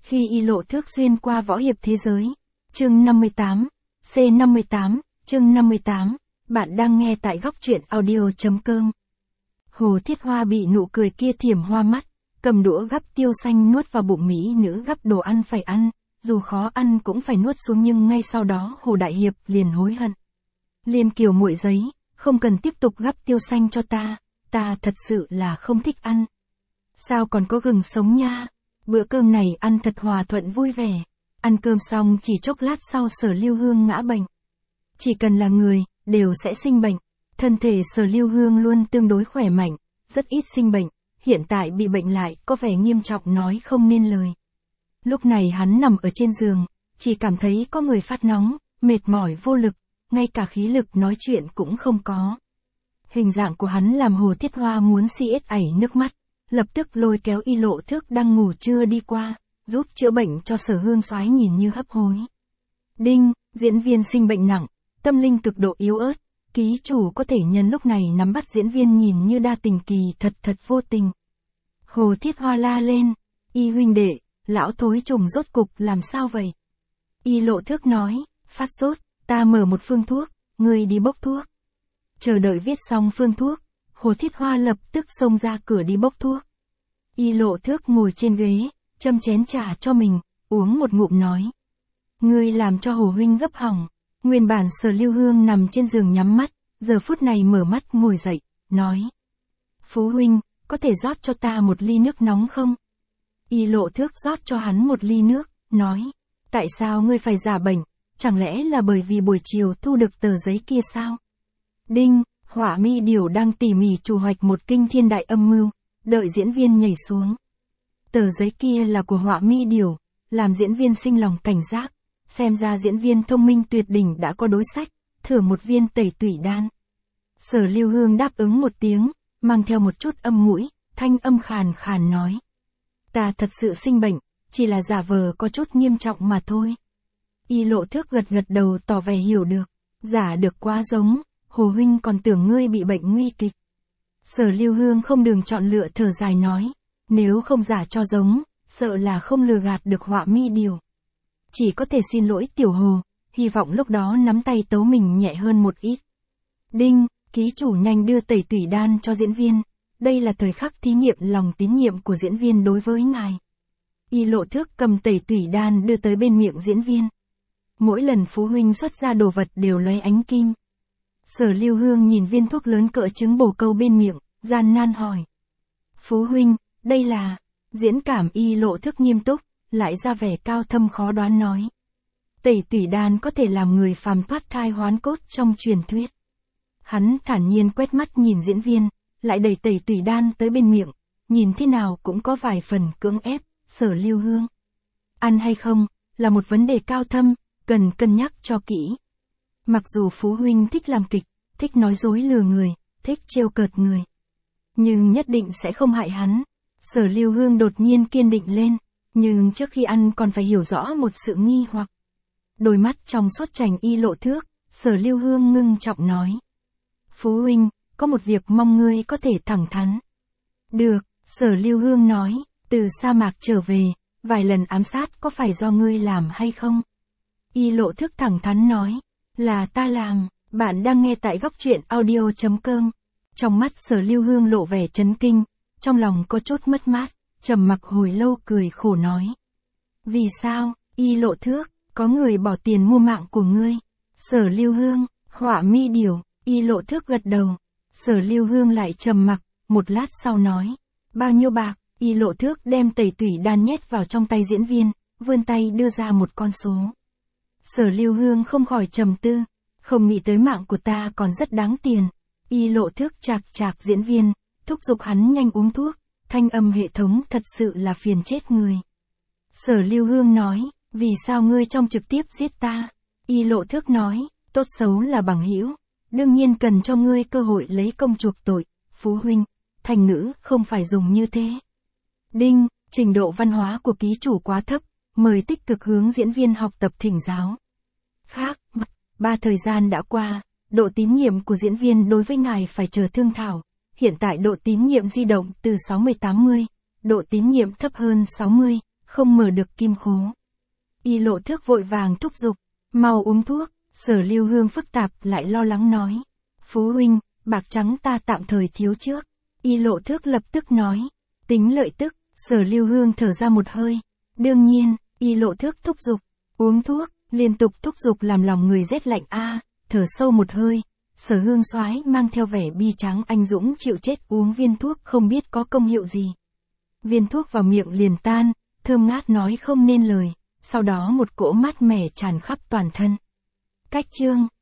Khi Y Lộ Thước xuyên qua võ hiệp thế giới. Chương 58. C58, chương 58. Bạn đang nghe tại góc truyện audio.com. Hồ Thiết Hoa bị nụ cười kia thiểm hoa mắt, cầm đũa gắp tiêu xanh nuốt vào bụng mỹ nữ gắp đồ ăn phải ăn, dù khó ăn cũng phải nuốt xuống, nhưng ngay sau đó Hồ Đại Hiệp liền hối hận. Liên Kiều muội giấy, không cần tiếp tục gắp tiêu xanh cho ta thật sự là không thích ăn. Sao còn có gừng sống nha? Bữa cơm này ăn thật hòa thuận vui vẻ. Ăn cơm xong chỉ chốc lát sau Sở Lưu Hương ngã bệnh. Chỉ cần là người, đều sẽ sinh bệnh. Thân thể Sở Lưu Hương luôn tương đối khỏe mạnh, rất ít sinh bệnh. Hiện tại bị bệnh lại có vẻ nghiêm trọng nói không nên lời. Lúc này hắn nằm ở trên giường, chỉ cảm thấy có người phát nóng, mệt mỏi vô lực, ngay cả khí lực nói chuyện cũng không có. Hình dạng của hắn làm Hồ Thiết Hoa muốn xiết ảy nước mắt, lập tức lôi kéo Y Lộ Thước đang ngủ trưa đi qua, giúp chữa bệnh cho Sở Hương Soái nhìn như hấp hối. Đinh, diễn viên sinh bệnh nặng, tâm linh cực độ yếu ớt, ký chủ có thể nhân lúc này nắm bắt diễn viên nhìn như đa tình kỳ thật vô tình. Hồ Thiết Hoa la lên, Y huynh đệ, lão thối trùng rốt cục làm sao vậy? Y Lộ Thước nói, phát sốt, ta mở một phương thuốc, ngươi đi bốc thuốc. Chờ đợi viết xong phương thuốc, Hồ Thiết Hoa lập tức xông ra cửa đi bốc thuốc. Y Lộ Thước ngồi trên ghế, châm chén trà cho mình, uống một ngụm nói. Ngươi làm cho Hồ huynh gấp hỏng. Nguyên bản Sở Lưu Hương nằm trên giường nhắm mắt, giờ phút này mở mắt ngồi dậy, nói. Phú huynh, có thể rót cho ta một ly nước nóng không? Y Lộ Thước rót cho hắn một ly nước, nói. Tại sao ngươi phải giả bệnh, chẳng lẽ là bởi vì buổi chiều thu được tờ giấy kia sao? Đinh, Hỏa Mi Điều đang tỉ mỉ chủ hoạch một kinh thiên đại âm mưu, đợi diễn viên nhảy xuống. Tờ giấy kia là của Hỏa Mi Điều, làm diễn viên sinh lòng cảnh giác, xem ra diễn viên thông minh tuyệt đỉnh đã có đối sách, thưởng một viên tẩy tủy đan. Sở Lưu Hương đáp ứng một tiếng, mang theo một chút âm mũi, thanh âm khàn khàn nói. Ta thật sự sinh bệnh, chỉ là giả vờ có chút nghiêm trọng mà thôi. Y Lộ Thước gật đầu tỏ vẻ hiểu được, giả được quá giống. Hồ huynh còn tưởng ngươi bị bệnh nguy kịch. Sở Lưu Hương không đường chọn lựa thở dài nói, nếu không giả cho giống, sợ là không lừa gạt được Hỏa Mi Điều. Chỉ có thể xin lỗi Tiểu Hồ, hy vọng lúc đó nắm tay tấu mình nhẹ hơn một ít. Đinh, ký chủ nhanh đưa tẩy tủy đan cho diễn viên, đây là thời khắc thí nghiệm lòng tín nhiệm của diễn viên đối với ngài. Y Lộ Thước cầm tẩy tủy đan đưa tới bên miệng diễn viên. Mỗi lần Phú huynh xuất ra đồ vật đều lóe ánh kim. Sở Lưu Hương nhìn viên thuốc lớn cỡ trứng bồ câu bên miệng, gian nan hỏi. Phú huynh, đây là... Diễn cảm Y Lộ Thước nghiêm túc, lại ra vẻ cao thâm khó đoán nói. Tẩy tủy đan có thể làm người phàm thoát thai hoán cốt trong truyền thuyết. Hắn thản nhiên quét mắt nhìn diễn viên, lại đẩy tẩy tủy đan tới bên miệng, nhìn thế nào cũng có vài phần cưỡng ép. Sở Lưu Hương, ăn hay không, là một vấn đề cao thâm, cần cân nhắc cho kỹ. Mặc dù Phú huynh thích làm kịch, thích nói dối lừa người, thích trêu cợt người, nhưng nhất định sẽ không hại hắn. Sở Lưu Hương đột nhiên kiên định lên, nhưng trước khi ăn còn phải hiểu rõ một sự nghi hoặc. Đôi mắt trong suốt trành Y Lộ Thước, Sở Lưu Hương ngưng trọng nói. Phú huynh, có một việc mong ngươi có thể thẳng thắn. Được, Sở Lưu Hương nói, từ sa mạc trở về, vài lần ám sát có phải do ngươi làm hay không? Y Lộ Thước thẳng thắn nói. Là ta làm. Bạn đang nghe tại góc truyện audio.com. Trong mắt Sở Lưu Hương lộ vẻ chấn kinh, trong lòng có chút mất mát, trầm mặc hồi lâu cười khổ nói. Vì sao, Y Lộ Thước, có người bỏ tiền mua mạng của ngươi? Sở Lưu Hương, Hỏa Mi Điều. Y Lộ Thước gật đầu. Sở Lưu Hương lại trầm mặc, một lát sau nói. Bao nhiêu bạc? Y Lộ Thước đem tẩy tủy đan nhét vào trong tay diễn viên, vươn tay đưa ra một con số. Sở Lưu Hương không khỏi trầm tư, không nghĩ tới mạng của ta còn rất đáng tiền. Y Lộ Thước chạc diễn viên, thúc giục hắn nhanh uống thuốc, thanh âm hệ thống thật sự là phiền chết người. Sở Lưu Hương nói, vì sao ngươi trong trực tiếp giết ta? Y Lộ Thước nói, tốt xấu là bằng hữu, đương nhiên cần cho ngươi cơ hội lấy công chuộc tội. Phú huynh, thành ngữ không phải dùng như thế. Đinh, trình độ văn hóa của ký chủ quá thấp, mời tích cực hướng diễn viên học tập thỉnh giáo. Khác, 3 thời gian đã qua, độ tín nhiệm của diễn viên đối với ngài phải chờ thương thảo. Hiện tại độ tín nhiệm di động từ 60-80, độ tín nhiệm thấp hơn 60, không mở được kim khố. Y Lộ Thước vội vàng thúc giục, mau uống thuốc. Sở Lưu Hương phức tạp lại lo lắng nói, Phú huynh, bạc trắng ta tạm thời thiếu trước. Y Lộ Thước lập tức nói, tính lợi tức. Sở Lưu Hương thở ra một hơi. Đương nhiên, Y Lộ Thước thúc giục, uống thuốc, liên tục thúc giục làm lòng người rét lạnh thở sâu một hơi. Sở Hương Soái mang theo vẻ bi tráng anh dũng chịu chết uống viên thuốc không biết có công hiệu gì. Viên thuốc vào miệng liền tan, thơm ngát nói không nên lời, sau đó một cỗ mát mẻ tràn khắp toàn thân. Cách chương